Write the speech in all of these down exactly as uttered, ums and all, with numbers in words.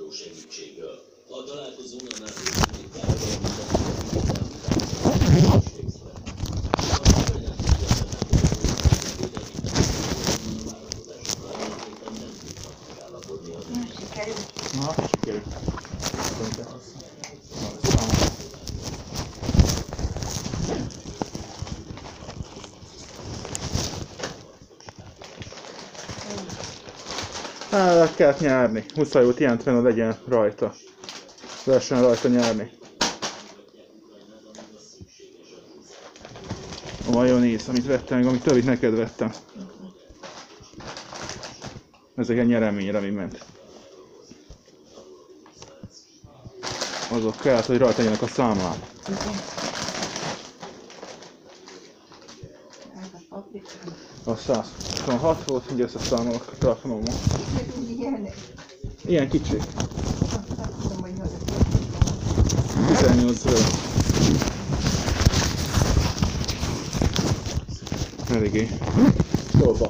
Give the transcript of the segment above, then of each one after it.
Na, sikerült. Hát, kellett nyerni. Muszáj volt ilyen trend legyen rajta. Lehessen rajta nyerni. A majonéz, amit vettem, amit többit neked vettem. Ezek egy nyereményre, ami ment. Azok kellett, hogy rajta legyenek a számlán. A száz huszonhat volt, ugye összeszámolok a telefonommal. Ilyen kicsi. tizennyolc. Eléggé. Szólba.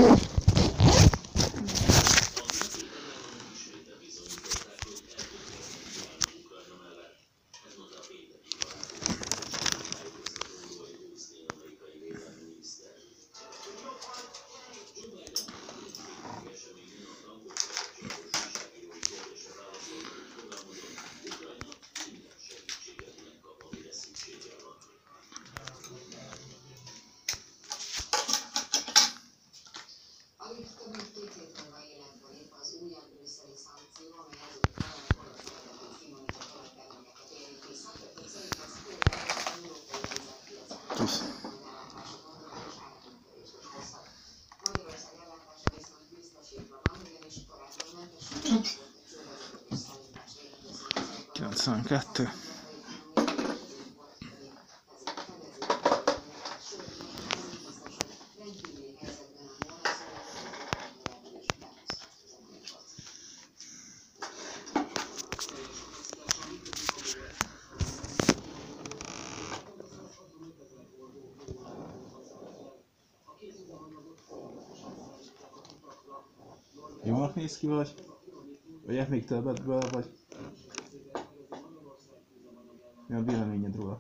kilencvenkettő. Jónak néz ki vagy? Vagy még többet bele, vagy? Mi a véleményed róla?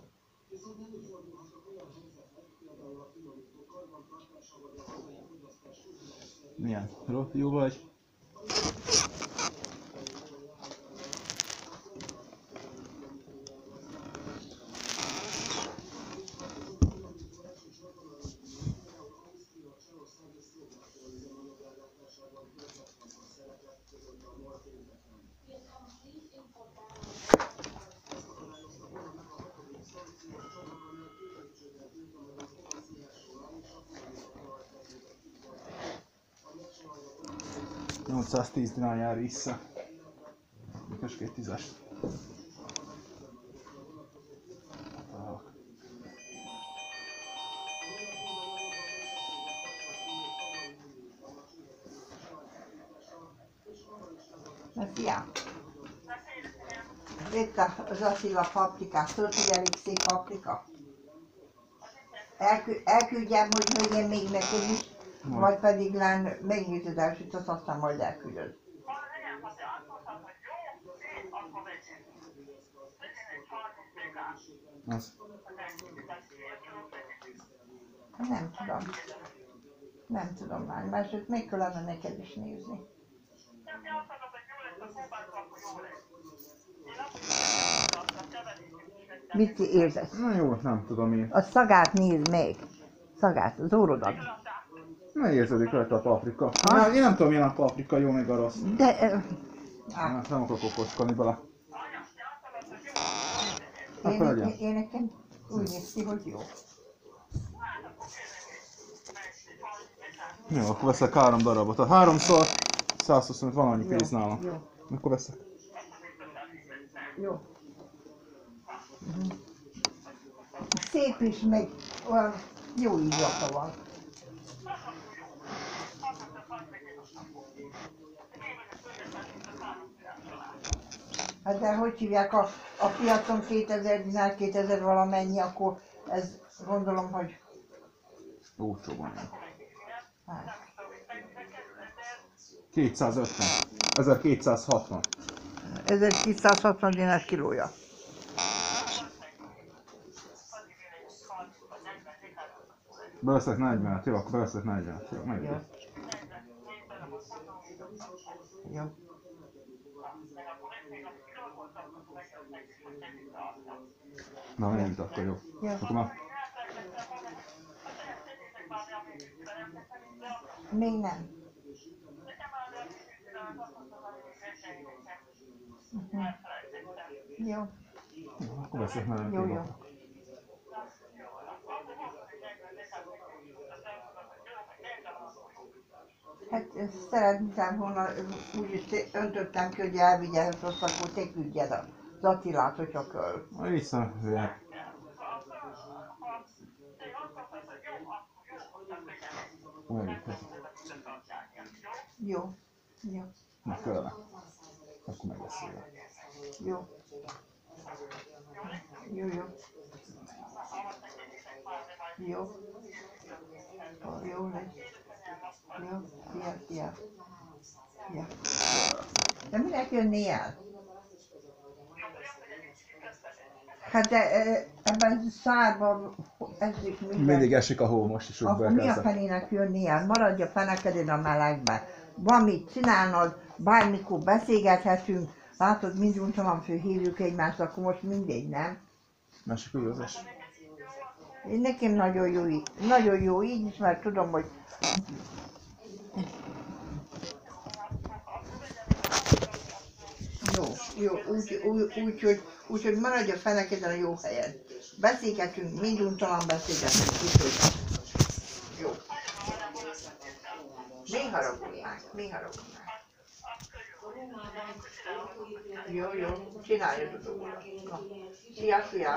Milyen? Jó vagy? nyolcszáztíz dinár jár vissza. Mikor két tízes. Na fiam, itt az asszíva paprikát, tudod, hogy elég szép paprika? Elkü elküldjem, hogy legyen még neked is, majd, vagy pedig lán megnézed el, és azt aztán majd elküldöd. Az. Nem tudom. Nem tudom már, máshogy még kellene neked is nézni. Mit érzed? Na jó, nem tudom én. A szagát nézd meg. Szagát, az órodat. Ne érződik rajta a paprika. Na, én nem tudom, milyen a paprika, jó meg a rossz. De... Uh, Na, nem akarok okoskodni bele. Én, én, én nekem úgy néz ki, hogy jó. Jó, akkor veszek három darabot. A háromszor százhuszonöt van annyi pénz nálam. Jó. Akkor veszek. Jó. Uh-huh. Szép is, meg olyan jó illata van. Hát de hogy hívják, a, a piacon kétezer dinár, kétezer valamennyi, akkor ez gondolom, hogy... Olcsó van. Hát. kétszázötven. ezerkétszázhatvan. ezerkétszázhatvan dinár kilója. Beleszek negyvenet, jó, akkor beleszek negyvenet, jó, meg Jó. Jó. Na, menjünk akkor, jó. Jó. Akkor már... Még nem. Uh-huh. Jó. Jó, akkor veszek már Jó, jó. Hát ezt szeretném volna, úgy öntöttem ki, hogy elvigye, azt akkor te küldjed az Attilát, hogyha kell. Na, vissza, jöhet. Jó. Jó. Na, kellene. Akkor megbeszélve. Jó. Jó, jó. Jó. Jó lesz. Jó. Szia, szia. Szia. De minek jönni el? Hát de e, ebben a szárban esik minden. Mindig esik a hó, most is úgy Akkor mi a belkezdek. fenének jönni el? Maradj a fenekedén a melegbe. Van mit csinálnod, bármikor beszélgethetünk. Látod, mindunta van fő, hívjuk egymást, akkor most mindegy, nem? Másik üldözés. Én nekem nagyon jó így. Nagyon jó így is, mert tudom, hogy jó, jó, úgy, úgy, úgy, hogy, úgy, hogy maradj a fenekeden a jó helyen. Beszélgetünk, minduntalan beszélgetünk, úgyhogy jó. Mi haragudnánk, mi haragudnánk. Jó, jó, csináljuk a dolgokat. Na, szia, szia.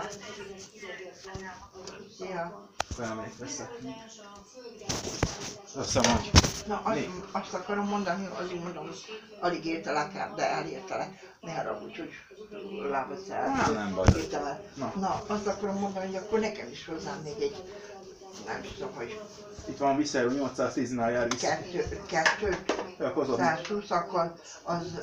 Szia. Felmegyek, veszek. Összemondj. Na, azt, azt akarom mondani, azért mondom, alig értelek el, de elértelek. Ne haragudj, hogy lábadsz el. Nem, nem baj. Na. Na, azt akarom mondani, hogy akkor nekem is hozzám még egy, nem tudom, hogy Itt van visszajön nyolcszáztíznál jár vissza. kettő, kettő, Akkor hozom. százhúsz, akkor az,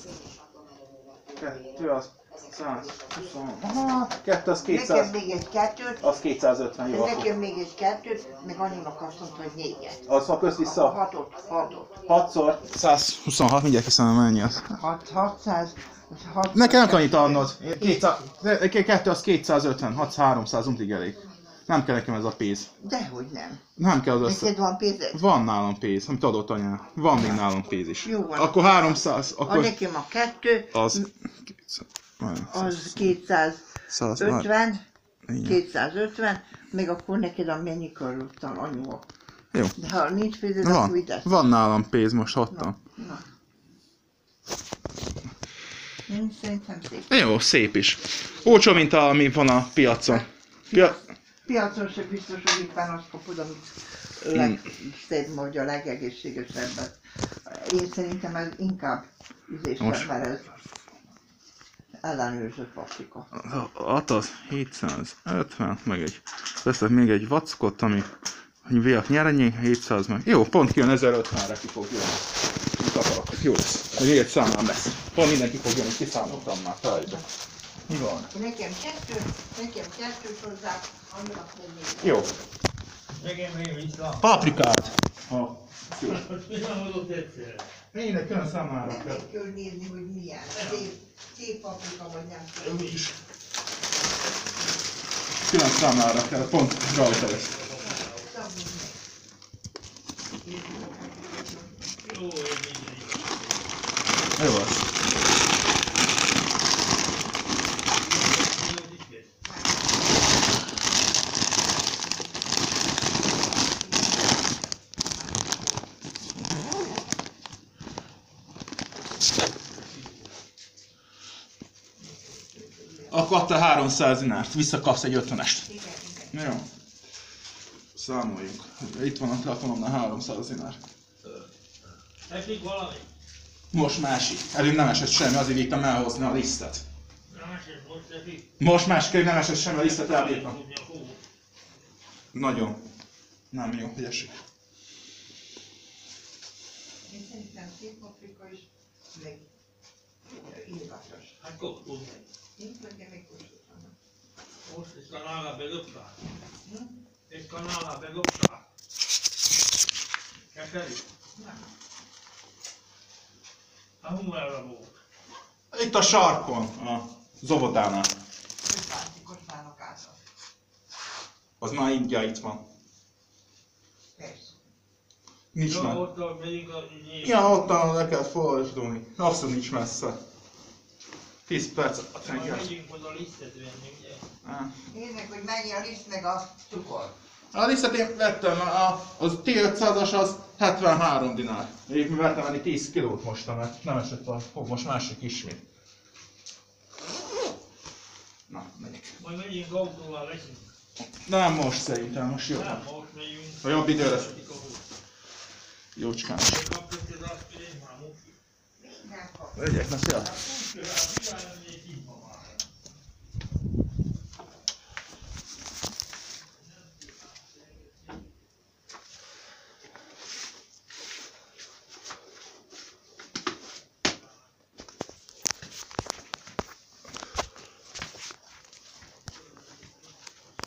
Kettő az százhúsz. aha, Kettő az nekem kétszáz. még egy kettőt, Az kétszázötven, jó. nekem még egy kettőt, meg annyinak azt mondta, hogy négyet. Az ha közt Akkor vissza. hatot, hatot. hatszor százhuszonhat, mindjárt kiszámolom mennyi az. Hat, hatszáz, hatszáz. Nekem nem kell annyit adnod. kétszáz, kettő az kétszázötven, hat háromszáz, untig elég. Nem kell nekem ez a pénz. Dehogy nem. Nem kell az össze... Neked van pénzed? Van nálam pénz, amit adott anyám. Van még nálam pénz is. Jó van. Akkor háromszáz, A akkor... nekem a kettő, Az... az kétszázötven, kétszázötven, meg akkor neked a mennyi körülöttem, anyuha. Jó. De ha nincs pénzed, akkor Van, vidd ezt. van nálam pénz, most hattam. Na. Én szerintem szép. Jó, szép is. Olcsó, mint ami van a piacon. Pia... Piacon sem biztos, hogy éppen azt kapod, amit legszebb, vagy a legegészségesebbet. Én szerintem ez inkább üzésebb, Most. mert ez ellenőrzött paprika. Ataz hétszázötven, meg egy... Veszek még egy vackot, ami... Hogy viak nyerenyé, hétszáz meg... Jó, pont kijön ezerötvenre ki fog jönni. Mit akarok? Jó lesz. Hogy még egy számlám lesz. Pont mindenki fog jönni, kiszámoltam már, felejtbe. Mi van? Nekem kettő, nekem kettőt hozzá, annak még négy. Jó. Nekem még vissza. Paprikát. Ha. Jó. Most mi van hozott egyszerre? Minden külön számára Meg kell. kell nézni, hogy milyen. Szép, szép paprika vagy nem tudom. Úgyis. Külön számára kell, pont rajta lesz. Jó, hogy mindegy. Jó lesz. Akkor adta háromszáz dinárt, visszakapsz egy ötvenest. Jó. Számoljunk. Itt van a telefonomnál háromszáz dinár. Esik valami? Most másik. Előbb nem esett semmi, azért végtem elhozni a lisztet. Nem esett, most esik. Most másik, nem esett semmi, a lisztet elbírtam. Tudni a hó. Nagyon. Nem jó, hogy esik. Én szerintem szép paprika is, meg írva. Lássas. Hát koptunk. Nincs, hogy én még kóstoltam. Most ist Kanala begöpta. Hm? Ist Kanala begöpta. Keserű? Nem. A humorra volt. Itt a sarkon, a Zobotánál. Hogy pántikos nálok át. Az már ingyen itt van. Persze. Nincs Jó, már. ott megyünk a nyílt. Ja, ottan le kell fordulni. Abszolút nincs messze. tíz perc a Majd tenger. megyünk oda lisztet venni, ugye? Én meg, hogy mennyi a liszt meg a cukor. A lisztet én vettem, a, az T ötszázas az hetvenhárom dinár. Én vettem venni tíz kilót most, mert nem esett a fog, most másik ismét. Na, megyek. Majd megyünk autóval leszünk. Nem most szerintem, most jó. Nem, most megyünk. A jobb időre. Jócskán. Kapjuk az aspirin már most. Nem kap. Vegyek, na szia.